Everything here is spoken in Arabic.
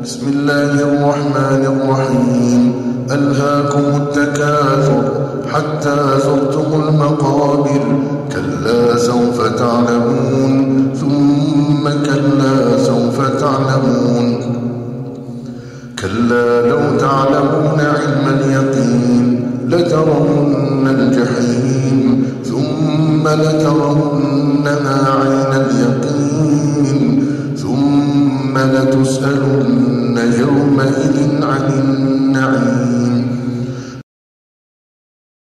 بسم الله الرحمن الرحيم. ألهاكم التكاثر حتى زرتم المقابر. كلا سوف تعلمون ثم كلا سوف تعلمون. كلا لو تعلمون علم اليقين لترون الجحيم ثم لترونها عين اليقين ثم لتسألن يومئذ عن